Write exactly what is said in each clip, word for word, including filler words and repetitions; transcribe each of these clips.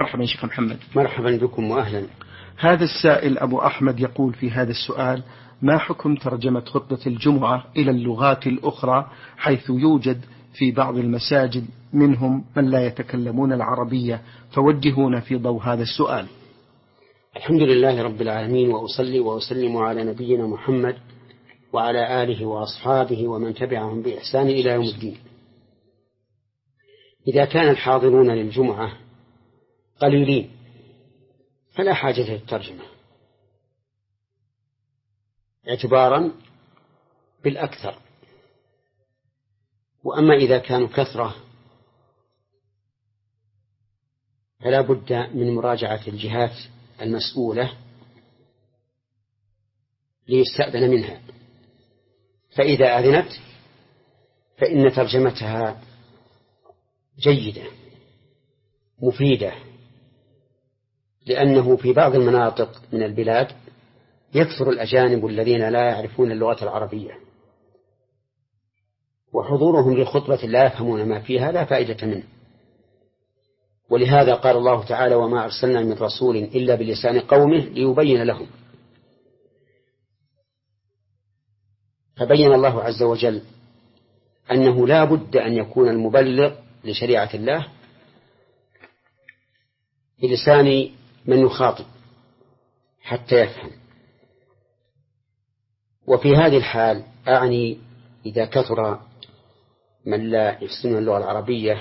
مرحبا شيخ محمد. مرحبا بكم وأهلا. هذا السائل أبو أحمد يقول في هذا السؤال: ما حكم ترجمة خطبة الجمعة إلى اللغات الأخرى، حيث يوجد في بعض المساجد منهم من لا يتكلمون العربية، فوجهونا في ضوء هذا السؤال. الحمد لله رب العالمين، وأصلي وأسلم على نبينا محمد وعلى آله وأصحابه ومن تبعهم بإحسان إلى يوم الدين. إذا كان الحاضرون للجمعة قليلين فلا حاجة للترجمة، اعتبارا بالأكثر. وأما إذا كانوا كثرة فلا بد من مراجعة الجهات المسؤولة ليستأذن منها، فإذا أذنت فإن ترجمتها جيدة مفيدة، لأنه في بعض المناطق من البلاد يكثر الأجانب الذين لا يعرفون اللغة العربية، وحضورهم للخطبة لا يفهمون ما فيها لا فائدة منه. ولهذا قال الله تعالى: وما أرسلنا من رسول إلا بلسان قومه ليبين لهم. فبين الله عز وجل أنه لا بد أن يكون المبلغ لشريعة الله بلسان من يخاطب حتى يفهم. وفي هذه الحال أعني إذا كثر من لا يحسن اللغة العربية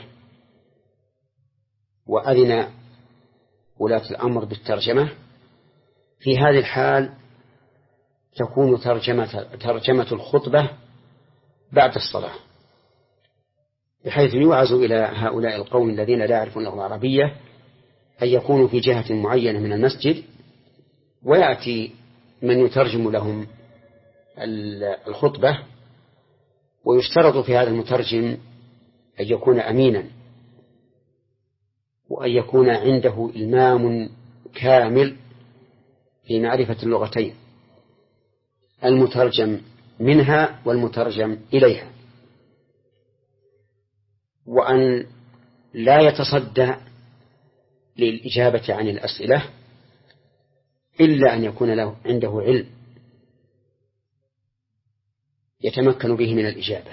وأذن ولاة الأمر بالترجمة، في هذه الحال تكون ترجمة, ترجمة الخطبة بعد الصلاة، بحيث يوعز إلى هؤلاء القوم الذين لا يعرفون اللغة العربية أن يكونوا في جهة معينة من المسجد، ويأتي من يترجم لهم الخطبة. ويشترط في هذا المترجم أن يكون أمينا، وأن يكون عنده إلمام كامل في معرفة اللغتين، المترجم منها والمترجم إليها، وأن لا يتصدى للإجابة عن الأسئلة إلا أن يكون له عنده علم يتمكن به من الإجابة.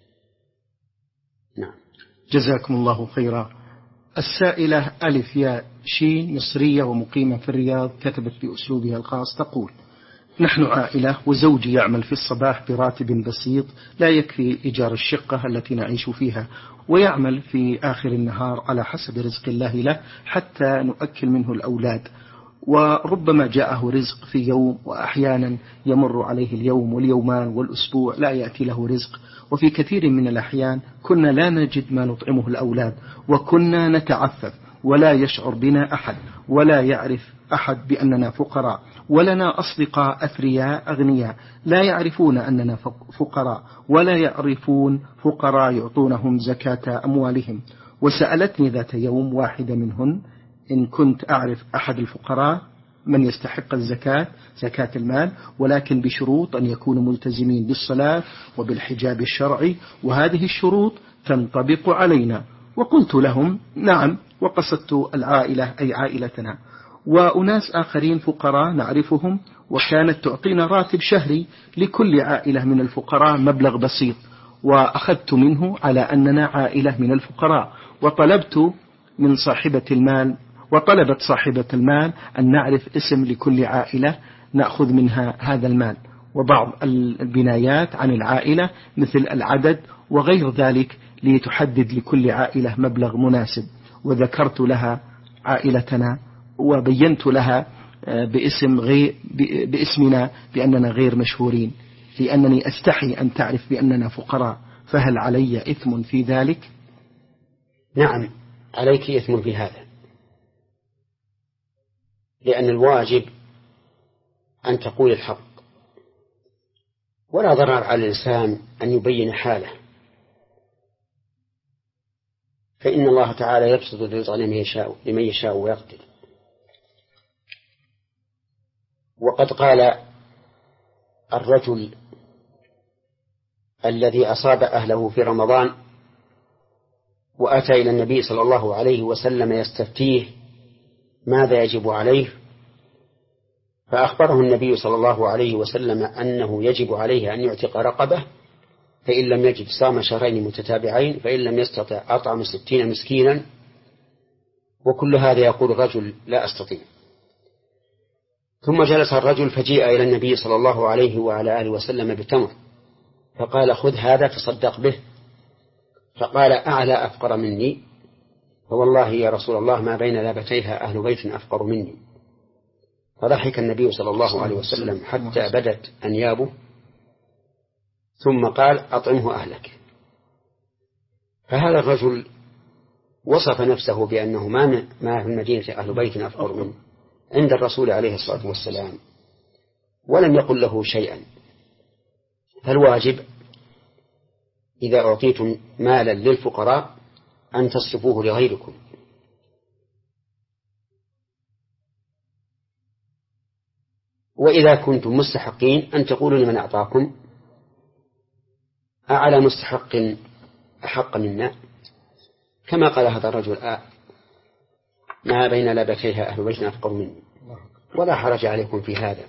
نعم. جزاكم الله خيرا. السائلة ألف ياء شين مصرية ومقيمة في الرياض كتبت بأسلوبها الخاص تقول: نحن عائلة وزوجي يعمل في الصباح براتب بسيط لا يكفي إيجار الشقة التي نعيش فيها، ويعمل في آخر النهار على حسب رزق الله له حتى نؤكل منه الأولاد، وربما جاءه رزق في يوم، وأحيانا يمر عليه اليوم واليومان والأسبوع لا يأتي له رزق. وفي كثير من الأحيان كنا لا نجد ما نطعمه الأولاد، وكنا نتعفف ولا يشعر بنا أحد، ولا يعرف أحد بأننا فقراء، ولنا أصدقاء أثرياء أغنياء لا يعرفون أننا فقراء، ولا يعرفون فقراء يعطونهم زكاة أموالهم. وسألتني ذات يوم واحدة منهن إن كنت أعرف أحد الفقراء من يستحق الزكاة، زكاة المال، ولكن بشروط أن يكونوا ملتزمين بالصلاة وبالحجاب الشرعي، وهذه الشروط تنطبق علينا. وقلت لهم نعم، وقصدت العائلة أي عائلتنا. وأناس آخرين فقراء نعرفهم، وكانت تعطينا راتب شهري لكل عائلة من الفقراء مبلغ بسيط، وأخذت منه على أننا عائلة من الفقراء. وطلبت من صاحبة المال وطلبت صاحبة المال أن نعرف اسم لكل عائلة نأخذ منها هذا المال، وبعض البنايات عن العائلة مثل العدد وغير ذلك، لتحدد لكل عائلة مبلغ مناسب. وذكرت لها عائلتنا وبينت لها باسم غير باسمنا بأننا غير مشهورين، لأنني أستحي أن تعرف بأننا فقراء. فهل علي إثم في ذلك؟ نعم، عليك إثم في هذا، لأن الواجب أن تقول الحق، ولا ضرر على الإنسان أن يبين حاله، فإن الله تعالى يبسط الرزق لمن يشاء لمن يشاء ويقدر. وقد قال الرجل الذي أصاب أهله في رمضان وأتى إلى النبي صلى الله عليه وسلم يستفتيه ماذا يجب عليه؟ فأخبره النبي صلى الله عليه وسلم أنه يجب عليه أن يعتق رقبة، فإن لم يجد صام شهرين متتابعين، فإن لم يستطع أطعم ستين مسكينا. وكل هذا يقول الرجل لا أستطيع. ثم جلس الرجل فجيء إلى النبي صلى الله عليه وعلى آله وسلم بتمر، فقال خذ هذا تصدق به. فقال أعلى أفقر مني؟ فوالله يا رسول الله ما بين لابتيها أهل بيت أفقر مني. فضحك النبي صلى الله عليه وسلم حتى بدت أنيابه، ثم قال أطعمه أهلك. فهذا الرجل وصف نفسه بأنه ما ما في المدينة أهل بيت أفقر منه عند الرسول عليه الصلاة والسلام، ولم يقل له شيئا. فالواجب إذا أعطيتم مالا للفقراء أن تصرفوه لغيركم. وإذا كنتم مستحقين أن تقولوا لمن أعطاكم أعلى مستحق أحق منا، كما قال هذا الرجل آه ما بين لابتيها أهل بيت أفقر مني، ولا حرج عليكم في هذا.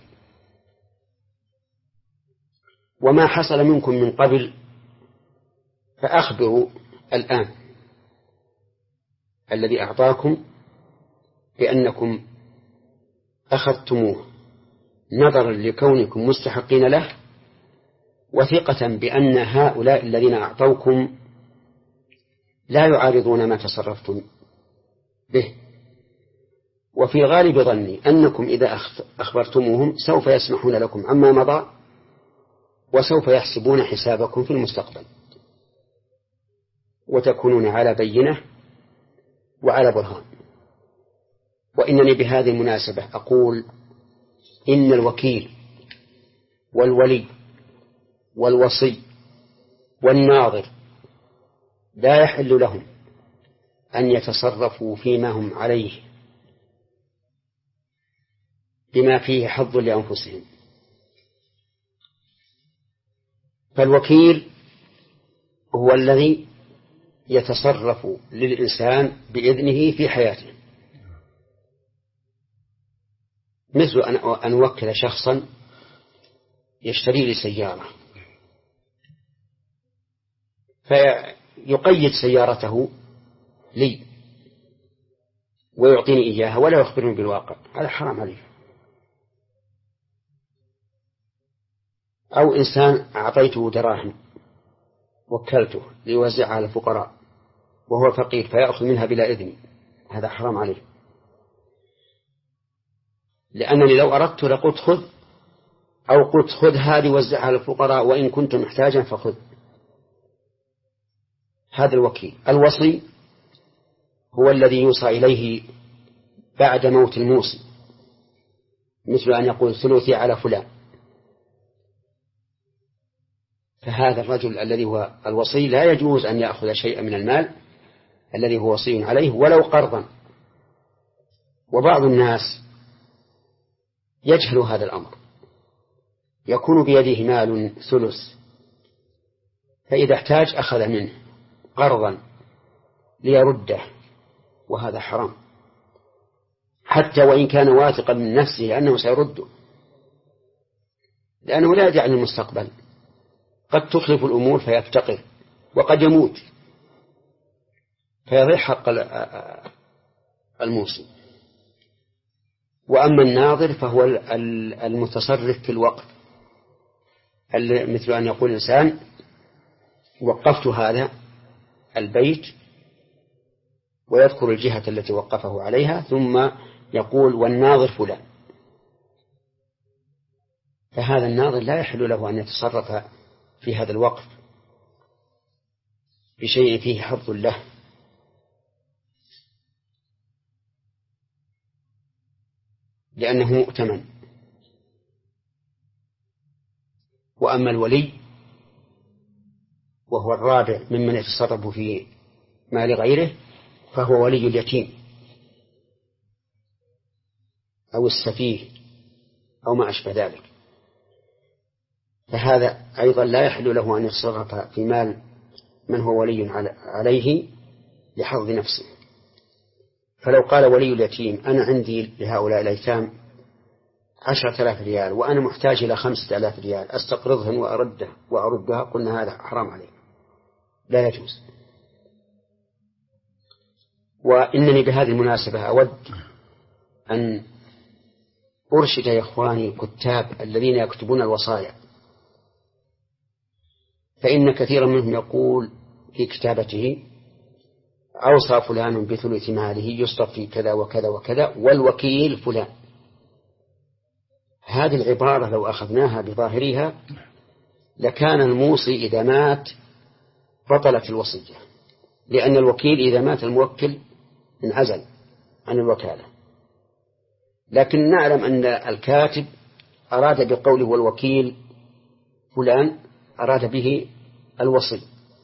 وما حصل منكم من قبل فأخبروا الآن الذي أعطاكم بأنكم أخذتموه نظرا لكونكم مستحقين له، وثقة بأن هؤلاء الذين أعطوكم لا يعارضون ما تصرفتم به. وفي غالب ظني أنكم إذا أخبرتموهم سوف يسمحون لكم عما مضى، وسوف يحسبون حسابكم في المستقبل، وتكونون على بينة وعلى برهان. وإنني بهذه المناسبة أقول إن الوكيل والولي والوصي والناظر لا يحل لهم أن يتصرفوا فيما هم عليه بما فيه حظ لأنفسهم. فالوكيل هو الذي يتصرف للإنسان بإذنه في حياته، مثل أن أوكل شخصا يشتري لي سيارة فيقيد سيارته لي ويعطيني إياها ولا يخبرني بالواقع، هذا حرام عليه. أو إنسان أعطيته دراهم وكلته ليوزعها على الفقراء وهو فقير فيأخذ منها بلا إذن، هذا حرام عليه. لأنني لو أردت لقلت خذ، أو قلت خذ هذه وزعها على الفقراء وإن كنت محتاجا فخذ. هذا الوكيل. الوصي هو الذي يوصى إليه بعد موت الموصي، مثل أن يقول ثلثي على فلان. فهذا الرجل الذي هو الوصي لا يجوز أن يأخذ شيئا من المال الذي هو وصي عليه ولو قرضا. وبعض الناس يجهل هذا الأمر، يكون بيده مال ثلث، فإذا احتاج أخذ منه قرضا ليرده، وهذا حرام، حتى وإن كان واثقا من نفسه أنه سيرده، لأنه لا يدري عن المستقبل، قد تخلف الأمور فيفتقر، وقد يموت فيضيع حق الموصي. وأما الناظر فهو المتصرف في الوقف، مثل أن يقول الإنسان وقفت هذا البيت ويذكر الجهة التي وقفه عليها، ثم يقول والناظر فلان، فهذا الناظر لا يحل له أن يتصرف في هذا الوقف بشيء فيه حظ له، لأنه مؤتمن. وأما الولي وهو الرابع ممن يتصرف في مال غيره فهو ولي اليتيم أو السفيه أو ما أشبه ذلك، فهذا أيضا لا يحل له أن يتصرف في مال من هو ولي عليه لحظ نفسه. فلو قال ولي اليتيم أنا عندي لهؤلاء الأيتام عشرة آلاف ريال وأنا محتاج إلى خمسة آلاف ريال أستقرضهن وأرده وأردها، قلنا هذا حرام عليه لا يجوز. وإنني بهذه المناسبة أود أن أرشد يا إخواني الكتاب الذين يكتبون الوصايا، فإن كثيرا منهم يقول في كتابته أوصى فلان بثلث ماله يصرف كذا وكذا وكذا والوكيل فلان. هذه العبارة لو أخذناها بظاهرها لكان الموصي إذا مات بطلت الوصية، لأن الوكيل إذا مات الموكل انعزل عن الوكالة. لكن نعلم أن الكاتب أراد بقوله والوكيل فلان أراد به الوصي،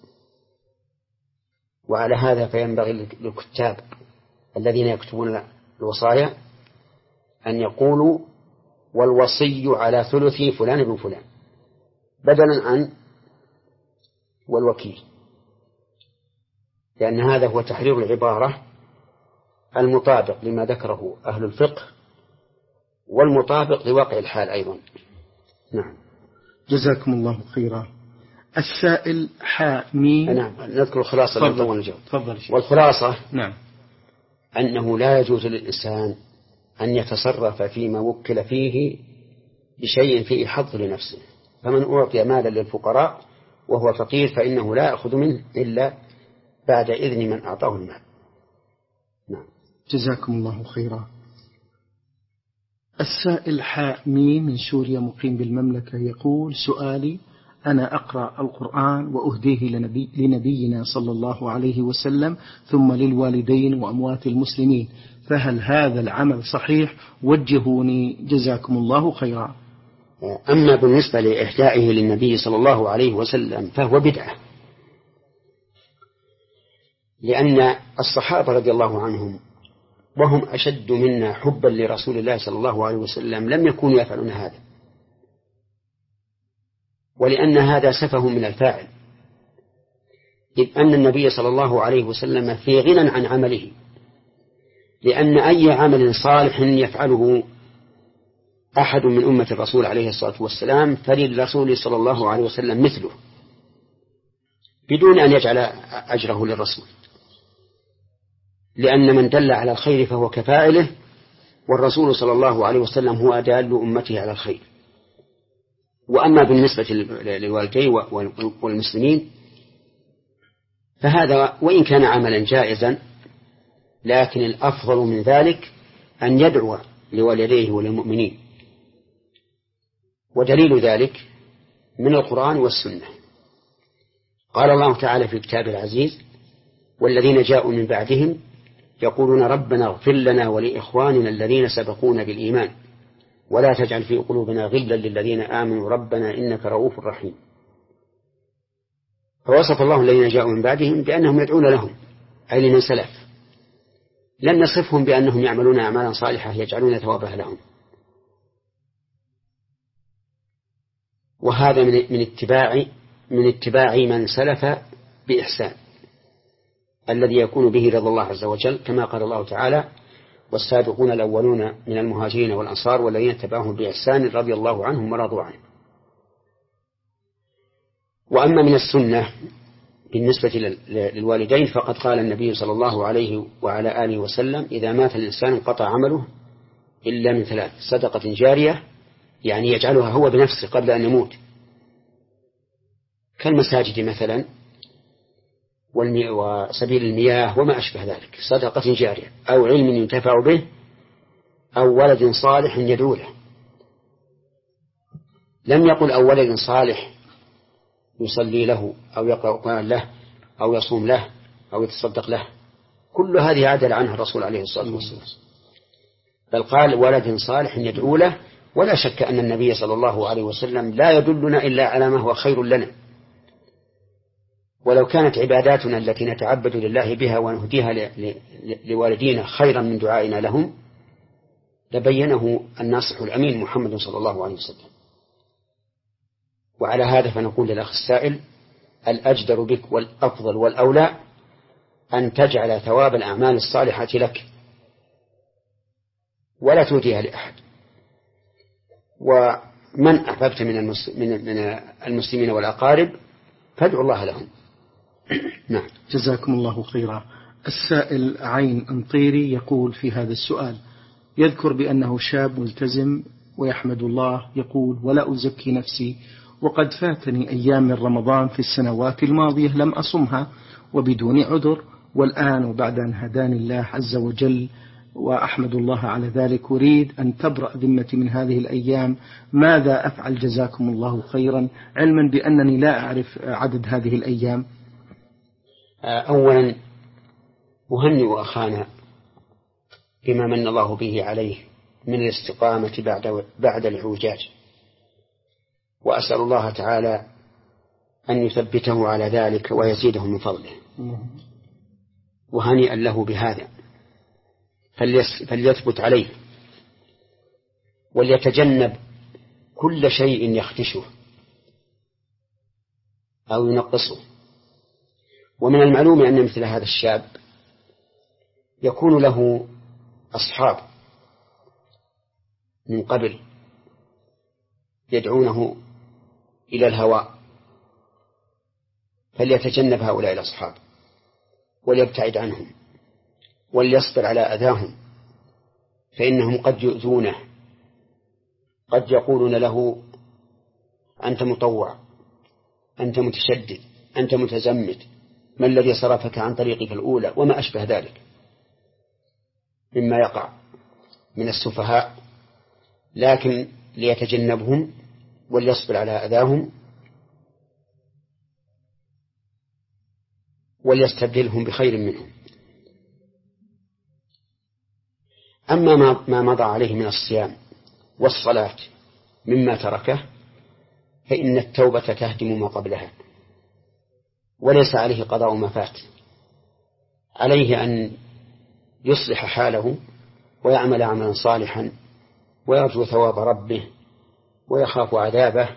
وعلى هذا فينبغي للكتاب الذين يكتبون الوصايا أن يقولوا والوصي على ثلث فلان بن فلان بدلا عن والوكيل، لأن هذا هو تحرير العبارة المطابق لما ذكره أهل الفقه والمطابق لواقع الحال أيضا. نعم. جزاكم الله خيرا. السائل حامي. نعم نذكر الخلاصة تفضل. تفضل. والخلاصة نعم أنه لا يجوز للإنسان أن يتصرف فيما وكل فيه بشيء فيه حظ لنفسه، فمن أعطي مالا للفقراء وهو فقير فإنه لا يأخذ منه إلا بعد إذن من أعطاه المال. نعم. جزاكم الله خيرا. السائل حامي من سوريا مقيم بالمملكة يقول سؤالي أنا أقرأ القرآن وأهديه لنبي لنبينا صلى الله عليه وسلم ثم للوالدين وأموات المسلمين، فهل هذا العمل صحيح؟ وجهوني جزاكم الله خيرا. أما بالنسبة لإهدائه للنبي صلى الله عليه وسلم فهو بدعة، لأن الصحابة رضي الله عنهم وهم أشد منا حبا لرسول الله صلى الله عليه وسلم لم يكونوا يفعلون هذا، ولأن هذا سفه من الفاعل، إذ أن النبي صلى الله عليه وسلم في غنى عن عمله، لأن أي عمل صالح يفعله أحد من أمة الرسول عليه الصلاة والسلام فللرسول صلى الله عليه وسلم مثله بدون أن يجعل أجره للرسول، لأن من دل على الخير فهو كفاعله، والرسول صلى الله عليه وسلم هو دال أمته على الخير. وأما بالنسبة للوالدين والمسلمين فهذا وإن كان عملا جائزا لكن الأفضل من ذلك أن يدعو لوالديه وللمؤمنين، ودليل ذلك من القرآن والسنة. قال الله تعالى في الكتاب العزيز والذين جاءوا من بعدهم يقولون ربنا اغفر لنا ولإخواننا الذين سبقونا بالإيمان ولا تجعل في قلوبنا غلا للذين آمنوا ربنا إنك رؤوف رحيم. فوصف الله الذين جاءوا من بعدهم بأنهم يدعون لهم أي لمن سلف، لم يصفهم بأنهم يعملون أعمالا صالحة يجعلون ثوابها لهم. وهذا من اتباع من اتباع من سلف بإحسان الذي يكون به رضا الله عز وجل، كما قال الله تعالى والسابقون الأولون من المهاجرين والأنصار والذين اتبعوهم بإحسان رضي الله عنهم ورضوا عنه. وأما من السنة بالنسبة للوالدين فقد قال النبي صلى الله عليه وعلى آله وسلم إذا مات الإنسان انقطع عمله إلا من ثلاث: صدقة جارية يعني يجعلها هو بنفسه قبل أن يموت كالمساجد مثلا وسبيل المياه وما أشبه ذلك، صدقة جارية، أو علم ينتفع به، أو ولد صالح يدعو له. لم يقل أو ولد صالح يصلي له أو يقرأ القرآن له أو يصوم له أو يتصدق له، كل هذه عدل عنها الرسول عليه الصلاة والسلام، بل قال ولد صالح يدعو له. ولا شك أن النبي صلى الله عليه وسلم لا يدلنا إلا على ما هو خير لنا، ولو كانت عباداتنا التي نتعبد لله بها ونهديها لوالدينا خيرا من دعائنا لهم لبينه الناصح الأمين محمد صلى الله عليه وسلم. وعلى هذا فنقول للأخ السائل الأجدر بك والأفضل والأولى أن تجعل ثواب الأعمال الصالحة لك ولا تهديها لأحد. ومن أحببت من المسلمين والأقارب فادعوا الله لهم. نعم. جزاكم الله خيرا. السائل عين أنطيري يقول في هذا السؤال، يذكر بأنه شاب ملتزم ويحمد الله، يقول: ولا أزكي نفسي، وقد فاتني أيام من رمضان في السنوات الماضية لم أصمها وبدون عذر، والآن وبعد أن هداني الله عز وجل وأحمد الله على ذلك أريد أن تبرأ ذمتي من هذه الأيام، ماذا أفعل جزاكم الله خيرا، علما بأنني لا أعرف عدد هذه الأيام؟ أولا أهنئ أخانا بما من الله به عليه من الاستقامة بعد بعد الإعوجاج، وأسأل الله تعالى أن يثبته على ذلك ويزيده من فضله، وهنيئا له بهذا، فليثبت عليه وليتجنب كل شيء يخدشه أو ينقصه. ومن المعلوم أن مثل هذا الشاب يكون له أصحاب من قبل يدعونه إلى الهوى، فليتجنب هؤلاء الأصحاب وليبتعد عنهم وليصبر على أذاهم، فإنهم قد يؤذونه، قد يقولون له: أنت مطوع، أنت متشدد، أنت متزمت، ما الذي صرفك عن طريقك الأولى، وما أشبه ذلك مما يقع من السفهاء. لكن ليتجنبهم وليصبر على أذاهم وليستبدلهم بخير منهم. أما ما مضى عليه من الصيام والصلاة مما تركه فإن التوبة تهدم ما قبلها، وليس عليه قضاء ما فات، عليه أن يصلح حاله ويعمل عملا صالحا ويرجو ثواب ربه ويخاف عذابه،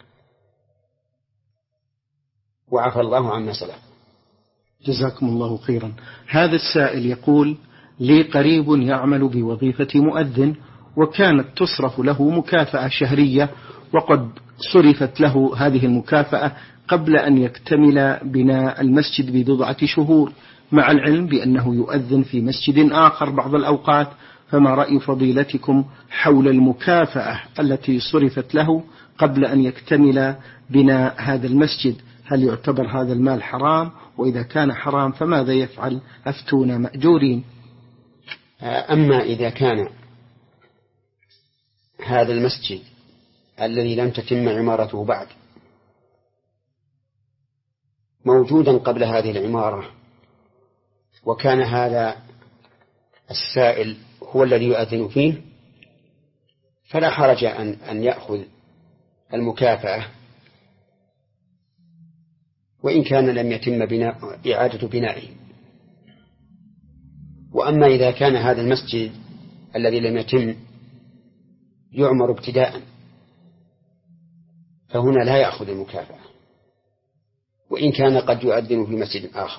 وعفى الله عما سلف. جزاكم الله خيرا. هذا السائل يقول: لي قريب يعمل بوظيفة مؤذن، وكانت تصرف له مكافأة شهرية، وقد صرفت له هذه المكافأة قبل أن يكتمل بناء المسجد ببضعة شهور، مع العلم بأنه يؤذن في مسجد آخر بعض الأوقات، فما رأي فضيلتكم حول المكافأة التي صرفت له قبل أن يكتمل بناء هذا المسجد؟ هل يعتبر هذا المال حرام؟ وإذا كان حرام فماذا يفعل؟ أفتونا مأجورين. أما إذا كان هذا المسجد الذي لم تتم عمارته بعد موجودا قبل هذه العمارة، وكان هذا السائل هو الذي يؤذن فيه، فلا حرج أن أن يأخذ المكافأة، وإن كان لم يتم بناء إعادة بنائه. وأما إذا كان هذا المسجد الذي لم يتم يعمر ابتداء فهنا لا يأخذ المكافأة، وإن كان قد يؤذن في مسجد آخر.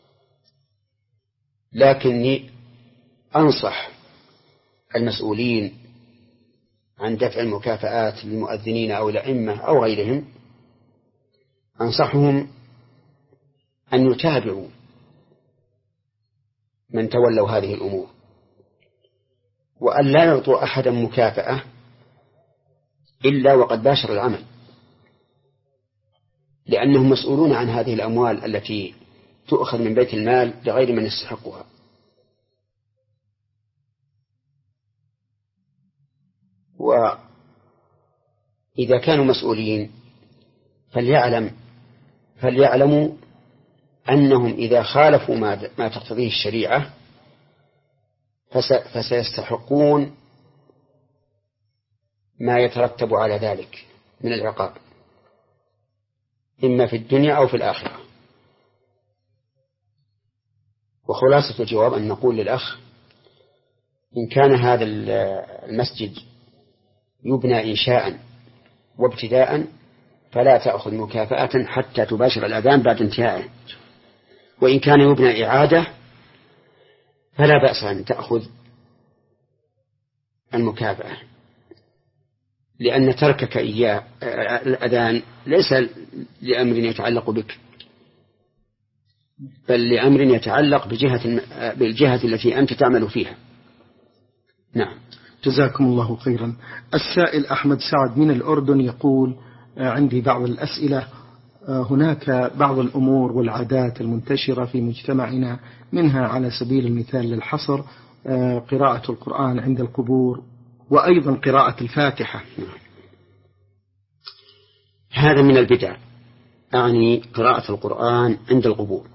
لكني أنصح المسؤولين عن دفع المكافآت للمؤذنين أو الأئمة أو غيرهم، أنصحهم أن يتابعوا من تولوا هذه الأمور، وأن لا يعطوا أحدا مكافأة إلا وقد باشر العمل، لأنهم مسؤولون عن هذه الأموال التي تؤخذ من بيت المال لغير من يستحقها. وإذا كانوا مسؤولين فليعلم فليعلموا أنهم إذا خالفوا ما, ما تقتضيه الشريعة فسيستحقون ما يترتب على ذلك من العقاب، إما في الدنيا أو في الآخرة. وخلاصة الجواب أن نقول للأخ: إن كان هذا المسجد يبنى إنشاء وابتداء فلا تأخذ مكافأة حتى تباشر الأذان بعد انتهائه، وإن كان يبنى إعادة فلا بأس أن تأخذ المكافأة، لأن تركك إياه الأذان ليس لأمر يتعلق بك، بل لأمر يتعلق بجهة بالجهة التي أنت تعمل فيها. نعم. جزاكم الله خيرا. السائل أحمد سعد من الأردن يقول: عندي بعض الأسئلة. هناك بعض الأمور والعادات المنتشرة في مجتمعنا، منها على سبيل المثال للحصر قراءة القرآن عند القبور، وأيضا قراءة الفاتحة. هذا من البدع، أعني قراءة القرآن عند القبور.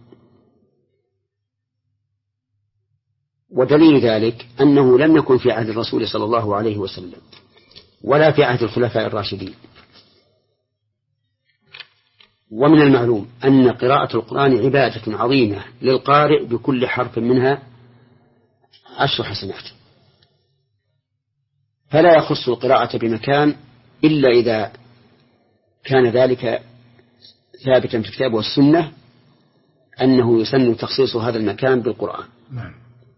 ودليل ذلك أنه لم يكن في عهد الرسول صلى الله عليه وسلم ولا في عهد الخلفاء الراشدين. ومن المعلوم أن قراءة القرآن عبادة عظيمة للقارئ، بكل حرف منها عشر حسنات، فلا يخص القراءة بمكان إلا إذا كان ذلك ثابتا في الكتاب والسنة أنه يسن تخصيص هذا المكان بالقرآن. نعم.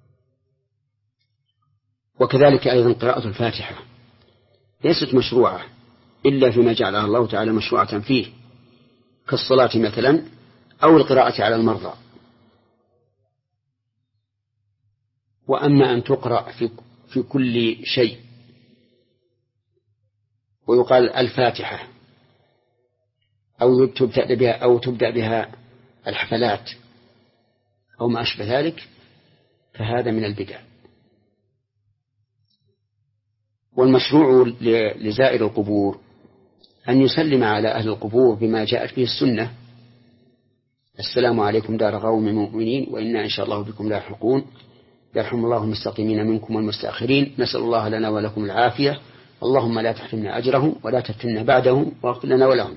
وكذلك أيضا قراءة الفاتحة ليست مشروعة إلا فيما جعلها الله تعالى مشروعة فيه، كالصلاة مثلا أو القراءة على المرضى. وأما أن تقرأ في, في كل شيء ويقال الفاتحة أو تبدأ بها أو تبدأ بها الحفلات أو ما أشبه ذلك، فهذا من البدع. والمشروع لزائر القبور أن يسلم على أهل القبور بما جاءت به السنة: السلام عليكم دار قوم مؤمنين وإنا إن شاء الله بكم لاحقون، يرحم الله المستقيمين منكم والمستأخرين، نسأل الله لنا ولكم العافية، اللهم لا تحرمنا أجرهم ولا تفتنا بعدهم واغفر لنا ولهم.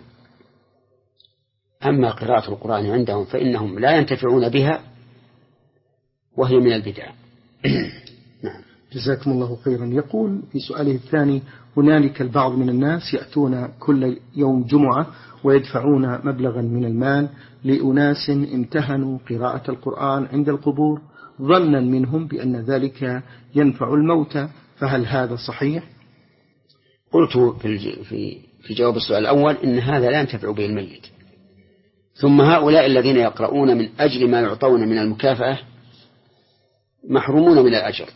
أما قراءة القرآن عندهم فإنهم لا ينتفعون بها، وهي من البدع. نعم. جزاكم الله خيرا. يقول في سؤاله الثاني: هنالك البعض من الناس يأتون كل يوم جمعة ويدفعون مبلغا من المال لأناس امتهنوا قراءة القرآن عند القبور، ظنا منهم بأن ذلك ينفع الموتى، فهل هذا صحيح؟ قلت في في جواب السؤال الأول إن هذا لا ينتفع به الميت. ثم هؤلاء الذين يقرؤون من أجل ما يعطون من المكافأة محرومون من الأجر،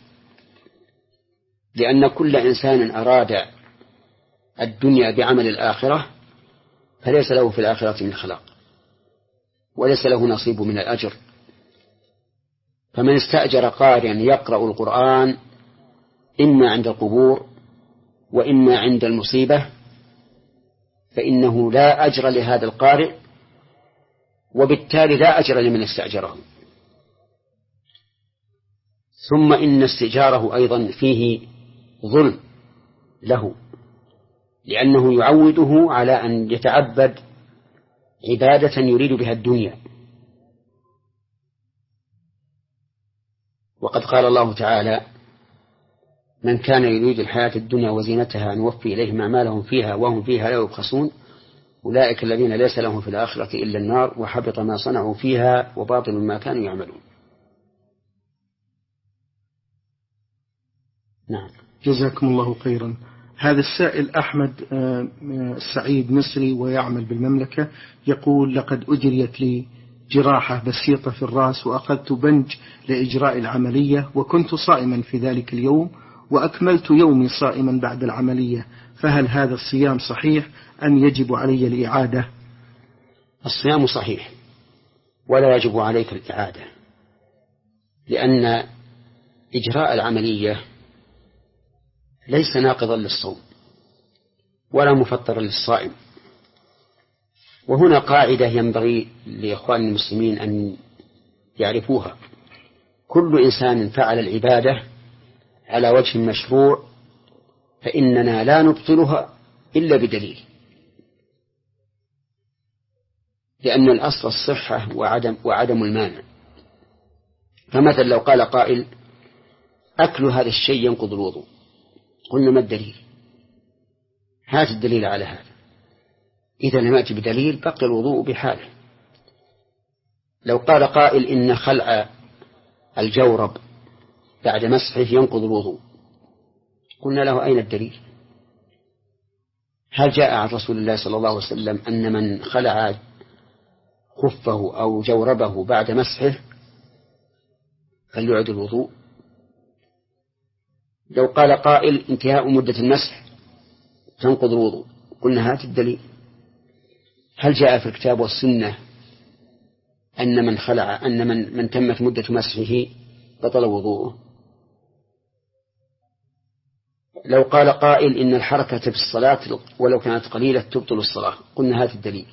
لأن كل إنسان أراد الدنيا بعمل الآخرة فليس له في الآخرة من خلاق، وليس له نصيب من الأجر. فمن استأجر قارئا يقرأ القرآن إما عند القبور وإما عند المصيبة فإنه لا أجر لهذا القارئ، وبالتالي لا أجر لمن استأجره. ثم إن استئجاره أيضا فيه ظلم له، لأنه يعوده على أن يتعبد عبادة يريد بها الدنيا. وقد قال الله تعالى: من كان يريد الحياة الدنيا وزينتها نوفي إليهم أعمالهم فيها وهم فيها لا يبخسون أولئك الذين ليس لهم في الآخرة إلا النار وحبط ما صنعوا فيها وباطل ما كانوا يعملون. نعم. جزاكم الله خيرا. هذا السائل أحمد السعيد مصري ويعمل بالمملكة يقول: لقد أجريت لي جراحة بسيطة في الرأس وأخذت بنج لإجراء العملية، وكنت صائما في ذلك اليوم وأكملت يومي صائما بعد العملية، فهل هذا الصيام صحيح أم يجب علي الإعادة؟ الصيام صحيح ولا يجب عليك الإعادة، لأن إجراء العملية ليس ناقضا للصوم ولا مفطرا للصائم. وهنا قاعدة ينبغي لإخوان المسلمين أن يعرفوها: كل إنسان فعل العبادة على وجه مشروع فإننا لا نبطلها إلا بدليل، لأن الأصل الصحة وعدم, وعدم المانع. فمثلا لو قال قائل: أكل هذا الشيء ينقض الوضوء، قلنا: ما الدليل؟ هات الدليل على هذا. إذا لم يأتي بدليل بقي الوضوء بحاله. لو قال قائل: إن خلع الجورب بعد مسحه ينقض الوضوء، قلنا له أين الدليل؟ هل جاء عن رسول الله صلى الله عليه وسلم أن من خلع خفه أو جوربه بعد مسحه فليعد الوضوء؟ لو قال قائل انتهاء مدة المسح تنقض الوضوء، قلنا هات الدليل. هل جاء في الكتاب والسنة أن من خلع أن من, من تمت مدة مسحه بطل وضوءه؟ لو قال قائل إن الحركة في الصلاة ولو كانت قليلة تبطل الصلاة، قلنا هات الدليل.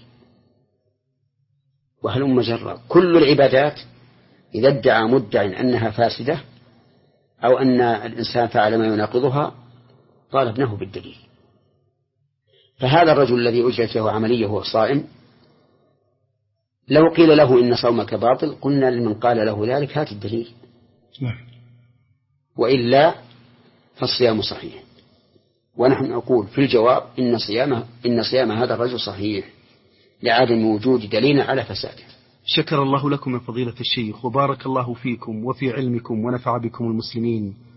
وهلم جرا، كل العبادات إذا ادعى مدعي أنها فاسدة أو أن الإنسان فعل ما يناقضها طالبناه بالدليل. فهذا الرجل الذي أجرت له عملية وهو صائم لو قيل له إن صومك باطل قلنا لمن قال له ذلك هات الدليل، وإلا فالصيام صحيح. ونحن نقول في الجواب إن صيامه إن صيام هذا الرجل صحيح لعدم وجود دليل على فساده. شكر الله لكم يا فضيلة الشيخ، وبارك الله فيكم وفي علمكم ونفع بكم المسلمين.